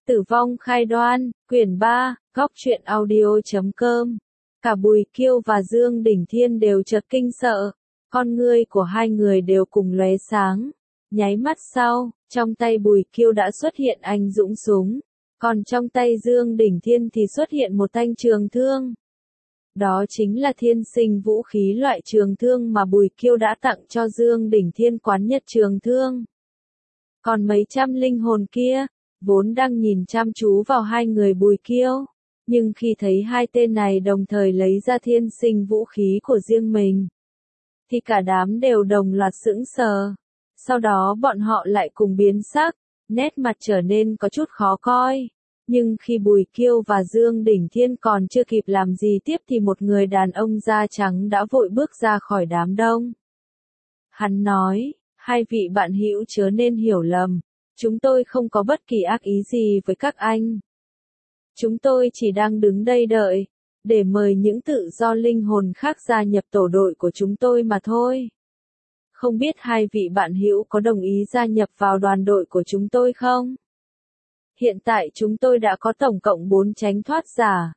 Tử vong khai đoan, quyển 3, góc truyện audio.com. Cả Bùi Kiêu và Dương Đỉnh Thiên đều chợt kinh sợ, con ngươi của hai người đều cùng lóe sáng. Nháy mắt sau, trong tay Bùi Kiêu đã xuất hiện anh dũng súng, còn trong tay Dương Đỉnh Thiên thì xuất hiện một thanh trường thương. Đó chính là thiên sinh vũ khí loại trường thương mà Bùi Kiêu đã tặng cho Dương Đỉnh Thiên, quán nhật trường thương. Còn mấy trăm linh hồn kia, vốn đang nhìn chăm chú vào hai người Bùi Kiêu, nhưng khi thấy hai tên này đồng thời lấy ra thiên sinh vũ khí của riêng mình, thì cả đám đều đồng loạt sững sờ. Sau đó bọn họ lại cùng biến sắc, nét mặt trở nên có chút khó coi. Nhưng khi Bùi Kiêu và Dương Đỉnh Thiên còn chưa kịp làm gì tiếp thì một người đàn ông da trắng đã vội bước ra khỏi đám đông. Hắn nói, hai vị bạn hữu chớ nên hiểu lầm, chúng tôi không có bất kỳ ác ý gì với các anh. Chúng tôi chỉ đang đứng đây đợi, để mời những tự do linh hồn khác gia nhập tổ đội của chúng tôi mà thôi. Không biết hai vị bạn hữu có đồng ý gia nhập vào đoàn đội của chúng tôi không? Hiện tại chúng tôi đã có tổng cộng 4 tránh thoát giả,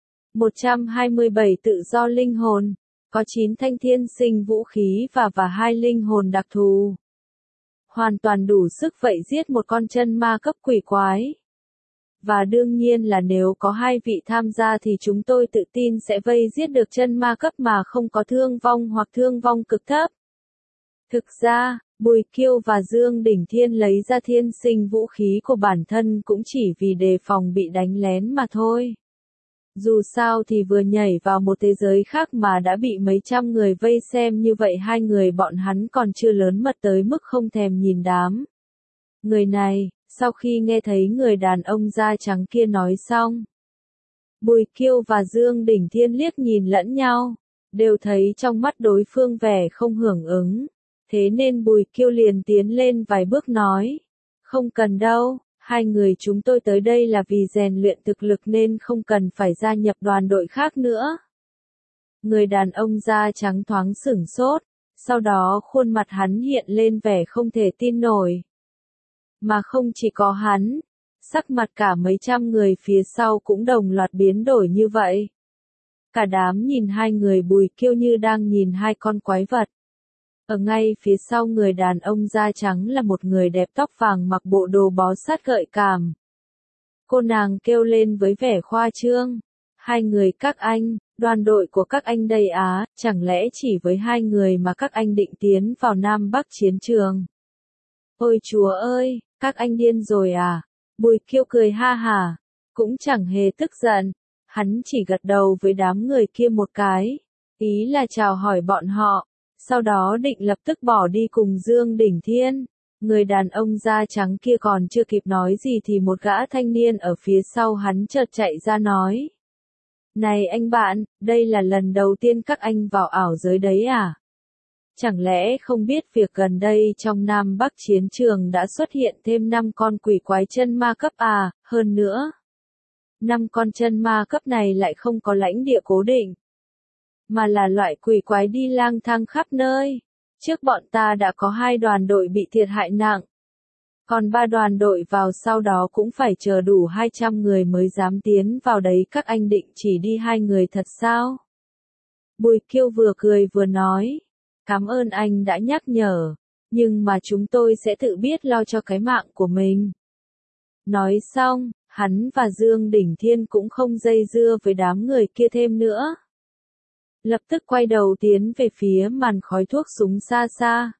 127 tự do linh hồn, có 9 thanh thiên sinh vũ khí và 2 linh hồn đặc thù. Hoàn toàn đủ sức vậy giết một con chân ma cấp quỷ quái. Và đương nhiên là nếu có hai vị tham gia thì chúng tôi tự tin sẽ vây giết được chân ma cấp mà không có thương vong hoặc thương vong cực thấp. Thực ra, Bùi Kiêu và Dương Đỉnh Thiên lấy ra thiên sinh vũ khí của bản thân cũng chỉ vì đề phòng bị đánh lén mà thôi. Dù sao thì vừa nhảy vào một thế giới khác mà đã bị mấy trăm người vây xem như vậy, hai người bọn hắn còn chưa lớn mật tới mức không thèm nhìn đám người này. Sau khi nghe thấy người đàn ông da trắng kia nói xong, Bùi Kiêu và Dương Đỉnh Thiên liếc nhìn lẫn nhau, đều thấy trong mắt đối phương vẻ không hưởng ứng. Thế nên Bùi Kiêu liền tiến lên vài bước nói, không cần đâu, hai người chúng tôi tới đây là vì rèn luyện thực lực nên không cần phải gia nhập đoàn đội khác nữa. Người đàn ông da trắng thoáng sửng sốt, sau đó khuôn mặt hắn hiện lên vẻ không thể tin nổi. Mà không chỉ có hắn, sắc mặt cả mấy trăm người phía sau cũng đồng loạt biến đổi như vậy. Cả đám nhìn hai người Bùi Kiêu như đang nhìn hai con quái vật. Ở ngay phía sau người đàn ông da trắng là một người đẹp tóc vàng mặc bộ đồ bó sát gợi cảm. Cô nàng kêu lên với vẻ khoa trương, hai người các anh, đoàn đội của các anh đây á, chẳng lẽ chỉ với hai người mà các anh định tiến vào Nam Bắc chiến trường? Ôi chúa ơi, các anh điên rồi à? Bùi Kiêu cười ha hả, cũng chẳng hề tức giận, hắn chỉ gật đầu với đám người kia một cái, ý là chào hỏi bọn họ, sau đó định lập tức bỏ đi cùng Dương Đỉnh Thiên. Người đàn ông da trắng kia còn chưa kịp nói gì thì một gã thanh niên ở phía sau hắn chợt chạy ra nói. Này anh bạn, đây là lần đầu tiên các anh vào ảo giới đấy à? Chẳng lẽ không biết việc gần đây trong Nam Bắc chiến trường đã xuất hiện thêm 5 con quỷ quái chân ma cấp à, hơn nữa. 5 con chân ma cấp này lại không có lãnh địa cố định, mà là loại quỷ quái đi lang thang khắp nơi. Trước bọn ta đã có 2 đoàn đội bị thiệt hại nặng, còn 3 đoàn đội vào sau đó cũng phải chờ đủ 200 người mới dám tiến vào đấy, các anh định chỉ đi 2 người thật sao? Bùi Kiêu vừa cười vừa nói, cảm ơn anh đã nhắc nhở, nhưng mà chúng tôi sẽ tự biết lo cho cái mạng của mình. Nói xong, hắn và Dương Đỉnh Thiên cũng không dây dưa với đám người kia thêm nữa. Lập tức quay đầu tiến về phía màn khói thuốc súng xa xa.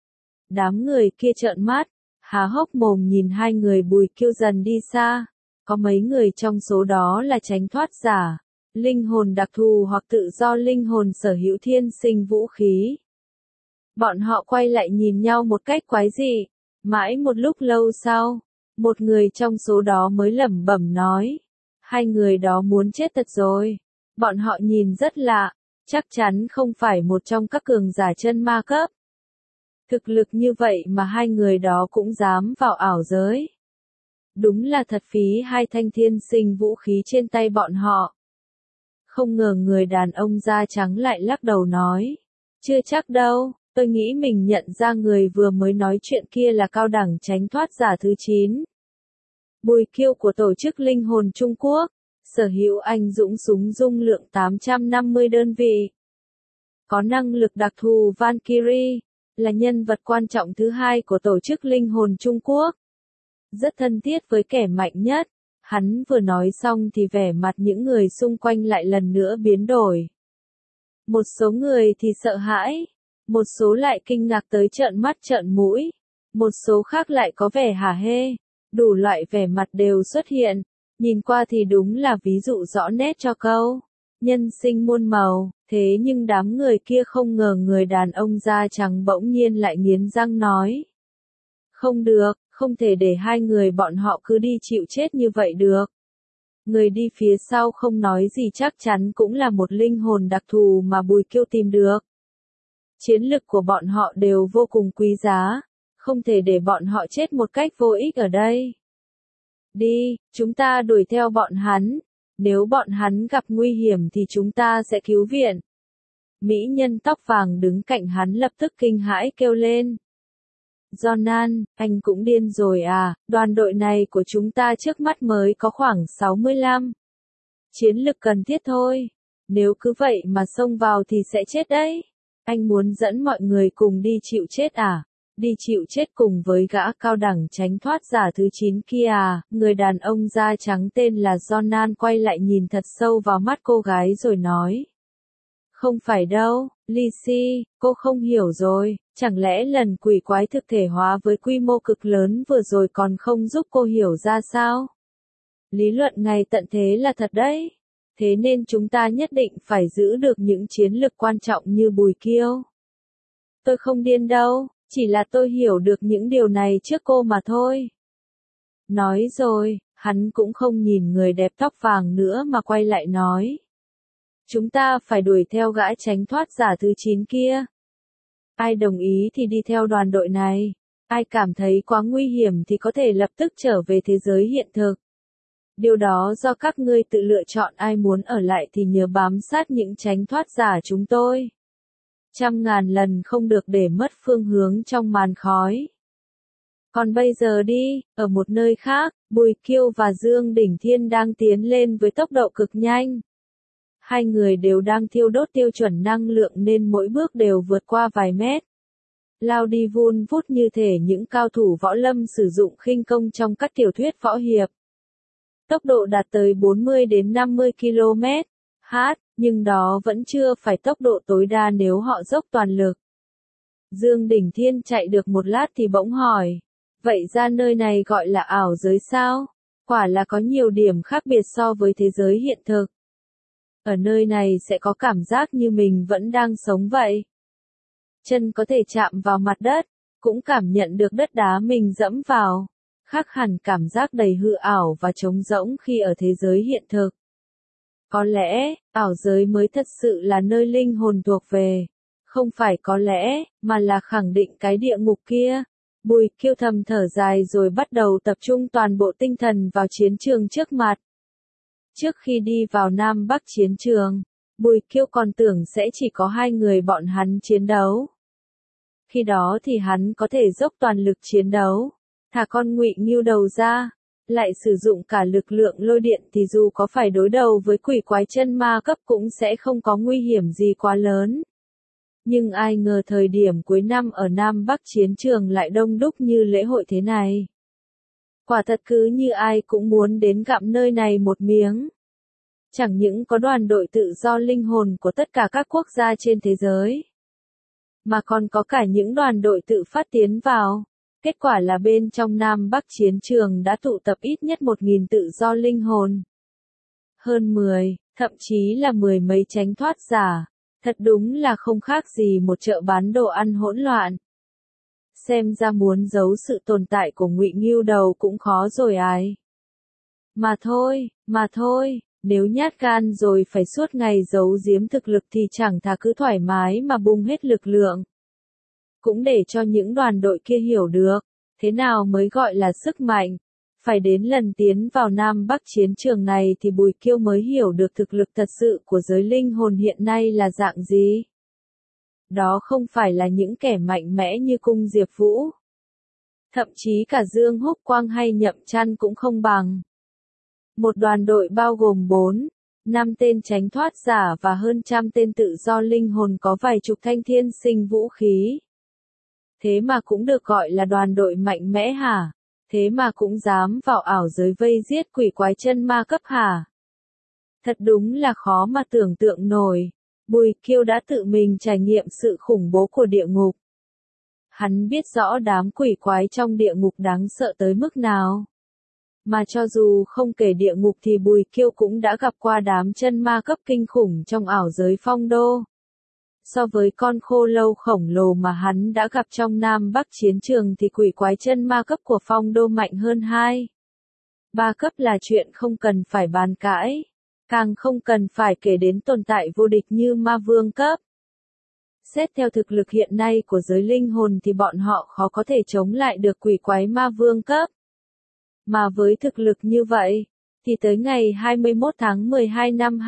Đám người kia trợn mắt, há hốc mồm nhìn hai người Bùi Kiêu dần đi xa. Có mấy người trong số đó là tránh thoát giả, linh hồn đặc thù hoặc tự do linh hồn sở hữu thiên sinh vũ khí. Bọn họ quay lại nhìn nhau một cách quái dị. Mãi một lúc lâu sau, một người trong số đó mới lẩm bẩm nói, hai người đó muốn chết thật rồi. Bọn họ nhìn rất lạ, chắc chắn không phải một trong các cường giả chân ma cấp. Thực lực như vậy mà hai người đó cũng dám vào ảo giới. Đúng là thật phí hai thanh thiên sinh vũ khí trên tay bọn họ. Không ngờ người đàn ông da trắng lại lắc đầu nói, chưa chắc đâu, tôi nghĩ mình nhận ra người vừa mới nói chuyện kia là cao đẳng tránh thoát giả thứ 9. Bùi Kiêu của tổ chức Linh hồn Trung Quốc, sở hữu anh dũng súng dung lượng 850 đơn vị. Có năng lực đặc thù Valkyrie, là nhân vật quan trọng thứ hai của tổ chức Linh hồn Trung Quốc. Rất thân thiết với kẻ mạnh nhất, hắn vừa nói xong thì vẻ mặt những người xung quanh lại lần nữa biến đổi. Một số người thì sợ hãi, một số lại kinh ngạc tới trợn mắt trợn mũi, một số khác lại có vẻ hả hê, đủ loại vẻ mặt đều xuất hiện, nhìn qua thì đúng là ví dụ rõ nét cho câu nhân sinh muôn màu, thế nhưng đám người kia không ngờ người đàn ông da trắng bỗng nhiên lại nghiến răng nói. Không được, không thể để hai người bọn họ cứ đi chịu chết như vậy được. Người đi phía sau không nói gì chắc chắn cũng là một linh hồn đặc thù mà Bùi Kiêu tìm được. Chiến lực của bọn họ đều vô cùng quý giá, không thể để bọn họ chết một cách vô ích ở đây. Đi, chúng ta đuổi theo bọn hắn, nếu bọn hắn gặp nguy hiểm thì chúng ta sẽ cứu viện. Mỹ nhân tóc vàng đứng cạnh hắn lập tức kinh hãi kêu lên. Jonan, anh cũng điên rồi à, đoàn đội này của chúng ta trước mắt mới có khoảng 65. Chiến lực cần thiết thôi, nếu cứ vậy mà xông vào thì sẽ chết đấy. Anh muốn dẫn mọi người cùng đi chịu chết à? Đi chịu chết cùng với gã cao đẳng tránh thoát giả thứ 9 kia à? Người đàn ông da trắng tên là Jonan quay lại nhìn thật sâu vào mắt cô gái rồi nói. Không phải đâu, Lizzie, cô không hiểu rồi, chẳng lẽ lần quỷ quái thực thể hóa với quy mô cực lớn vừa rồi còn không giúp cô hiểu ra sao? Lý luận ngày tận thế là thật đấy, thế nên chúng ta nhất định phải giữ được những chiến lực quan trọng như Bùi Kiêu. Tôi không điên đâu, chỉ là tôi hiểu được những điều này trước cô mà thôi. Nói rồi, hắn cũng không nhìn người đẹp tóc vàng nữa mà quay lại nói. Chúng ta phải đuổi theo gã tránh thoát giả thứ 9 kia. Ai đồng ý thì đi theo đoàn đội này, ai cảm thấy quá nguy hiểm thì có thể lập tức trở về thế giới hiện thực. Điều đó do các ngươi tự lựa chọn, ai muốn ở lại thì nhớ bám sát những tránh thoát giả chúng tôi. 100.000 lần không được để mất phương hướng trong màn khói. Còn bây giờ đi, ở một nơi khác, Bùi Kiêu và Dương Đỉnh Thiên đang tiến lên với tốc độ cực nhanh. Hai người đều đang thiêu đốt tiêu chuẩn năng lượng nên mỗi bước đều vượt qua vài mét. Lao đi vun vút như thể những cao thủ võ lâm sử dụng khinh công trong các tiểu thuyết võ hiệp. Tốc độ đạt tới 40 đến 50 km/h, nhưng đó vẫn chưa phải tốc độ tối đa nếu họ dốc toàn lực. Dương Đỉnh Thiên chạy được một lát thì bỗng hỏi, vậy ra nơi này gọi là ảo giới sao? Quả là có nhiều điểm khác biệt so với thế giới hiện thực. Ở nơi này sẽ có cảm giác như mình vẫn đang sống vậy. Chân có thể chạm vào mặt đất, cũng cảm nhận được đất đá mình dẫm vào. Khác hẳn cảm giác đầy hư ảo và trống rỗng khi ở thế giới hiện thực. Có lẽ, ảo giới mới thật sự là nơi linh hồn thuộc về. Không phải có lẽ, mà là khẳng định cái địa ngục kia. Bùi Kiêu thầm thở dài rồi bắt đầu tập trung toàn bộ tinh thần vào chiến trường trước mặt. Trước khi đi vào Nam Bắc chiến trường, Bùi Kiêu còn tưởng sẽ chỉ có hai người bọn hắn chiến đấu. Khi đó thì hắn có thể dốc toàn lực chiến đấu, thả con Ngụy Ngưu đầu ra, lại sử dụng cả lực lượng lôi điện thì dù có phải đối đầu với quỷ quái chân ma cấp cũng sẽ không có nguy hiểm gì quá lớn. Nhưng ai ngờ thời điểm cuối năm ở Nam Bắc chiến trường lại đông đúc như lễ hội thế này. Quả thật cứ như ai cũng muốn đến gặm nơi này một miếng. Chẳng những có đoàn đội tự do linh hồn của tất cả các quốc gia trên thế giới, mà còn có cả những đoàn đội tự phát tiến vào. Kết quả là bên trong Nam Bắc chiến trường đã tụ tập ít nhất 1.000 tự do linh hồn. Hơn 10, thậm chí là 10 mấy tránh thoát giả. Thật đúng là không khác gì một chợ bán đồ ăn hỗn loạn. Xem ra muốn giấu sự tồn tại của Ngụy Ngưu đầu cũng khó rồi ai. Mà thôi, nếu nhát gan rồi phải suốt ngày giấu giếm thực lực thì chẳng thà cứ thoải mái mà bung hết lực lượng. Cũng để cho những đoàn đội kia hiểu được, thế nào mới gọi là sức mạnh. Phải đến lần tiến vào Nam Bắc chiến trường này thì Bùi Kiêu mới hiểu được thực lực thật sự của giới linh hồn hiện nay là dạng gì. Đó không phải là những kẻ mạnh mẽ như Cung Diệp Vũ. Thậm chí cả Dương Húc Quang hay Nhậm Chăn cũng không bằng. Một đoàn đội bao gồm 4-5 tên tránh thoát giả và hơn trăm tên tự do linh hồn có vài chục thanh thiên sinh vũ khí. Thế mà cũng được gọi là đoàn đội mạnh mẽ hả? Thế mà cũng dám vào ảo giới vây giết quỷ quái chân ma cấp hả? Thật đúng là khó mà tưởng tượng nổi. Bùi Kiêu đã tự mình trải nghiệm sự khủng bố của địa ngục. Hắn biết rõ đám quỷ quái trong địa ngục đáng sợ tới mức nào. Mà cho dù không kể địa ngục thì Bùi Kiêu cũng đã gặp qua đám chân ma cấp kinh khủng trong ảo giới Phong Đô. So với con khô lâu khổng lồ mà hắn đã gặp trong Nam Bắc chiến trường thì quỷ quái chân ma cấp của Phong Đô mạnh hơn 2-3 cấp là chuyện không cần phải bàn cãi. Càng không cần phải kể đến tồn tại vô địch như ma vương cấp. Xét theo thực lực hiện nay của giới linh hồn thì bọn họ khó có thể chống lại được quỷ quái ma vương cấp. Mà với thực lực như vậy, thì tới ngày 21 tháng 12 năm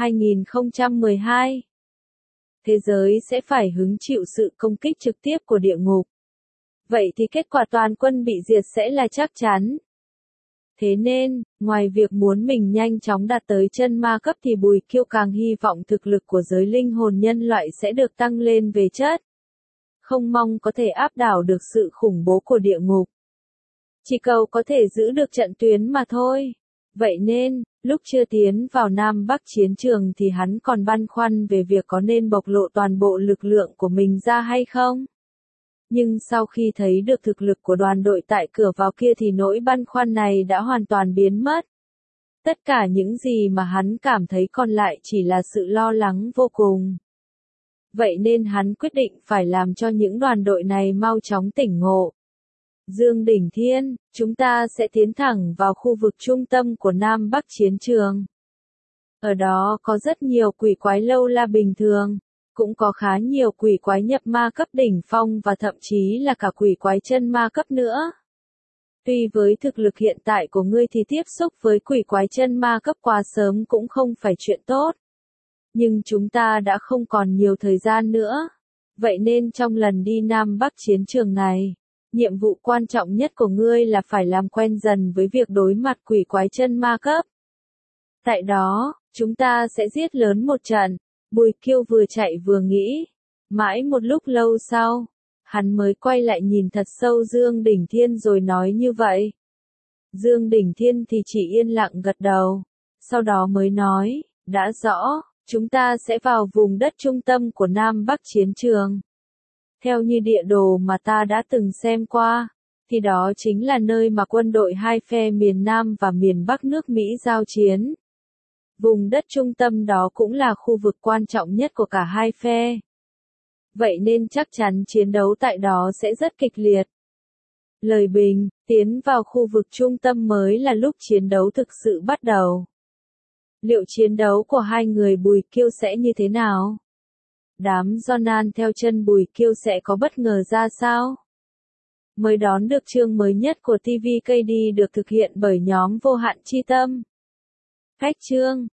2012, thế giới sẽ phải hứng chịu sự công kích trực tiếp của địa ngục. Vậy thì kết quả toàn quân bị diệt sẽ là chắc chắn. Thế nên, ngoài việc muốn mình nhanh chóng đạt tới chân ma cấp thì Bùi Kiêu càng hy vọng thực lực của giới linh hồn nhân loại sẽ được tăng lên về chất. Không mong có thể áp đảo được sự khủng bố của địa ngục. Chỉ cầu có thể giữ được trận tuyến mà thôi. Vậy nên, lúc chưa tiến vào Nam Bắc chiến trường thì hắn còn băn khoăn về việc có nên bộc lộ toàn bộ lực lượng của mình ra hay không. Nhưng sau khi thấy được thực lực của đoàn đội tại cửa vào kia thì nỗi băn khoăn này đã hoàn toàn biến mất. Tất cả những gì mà hắn cảm thấy còn lại chỉ là sự lo lắng vô cùng. Vậy nên hắn quyết định phải làm cho những đoàn đội này mau chóng tỉnh ngộ. Dương Đỉnh Thiên, chúng ta sẽ tiến thẳng vào khu vực trung tâm của Nam Bắc chiến trường. Ở đó có rất nhiều quỷ quái lâu la bình thường. Cũng có khá nhiều quỷ quái nhập ma cấp đỉnh phong và thậm chí là cả quỷ quái chân ma cấp nữa. Tuy với thực lực hiện tại của ngươi thì tiếp xúc với quỷ quái chân ma cấp quá sớm cũng không phải chuyện tốt. Nhưng chúng ta đã không còn nhiều thời gian nữa. Vậy nên trong lần đi Nam Bắc chiến trường này, nhiệm vụ quan trọng nhất của ngươi là phải làm quen dần với việc đối mặt quỷ quái chân ma cấp. Tại đó, chúng ta sẽ giết lớn một trận. Bùi Kiêu vừa chạy vừa nghĩ. Mãi một lúc lâu sau, hắn mới quay lại nhìn thật sâu Dương Đỉnh Thiên rồi nói như vậy. Dương Đỉnh Thiên thì chỉ yên lặng gật đầu. Sau đó mới nói, đã rõ, chúng ta sẽ vào vùng đất trung tâm của Nam Bắc chiến trường. Theo như địa đồ mà ta đã từng xem qua, thì đó chính là nơi mà quân đội hai phe miền Nam và miền Bắc nước Mỹ giao chiến. Vùng đất trung tâm đó cũng là khu vực quan trọng nhất của cả hai phe. Vậy nên chắc chắn chiến đấu tại đó sẽ rất kịch liệt. Lời bình, tiến vào khu vực trung tâm mới là lúc chiến đấu thực sự bắt đầu. Liệu chiến đấu của hai người Bùi Kiêu sẽ như thế nào? Đám Jonan theo chân Bùi Kiêu sẽ có bất ngờ ra sao? Mới đón được chương mới nhất của TVKD được thực hiện bởi nhóm Vô Hạn Chi Tâm. Cách chương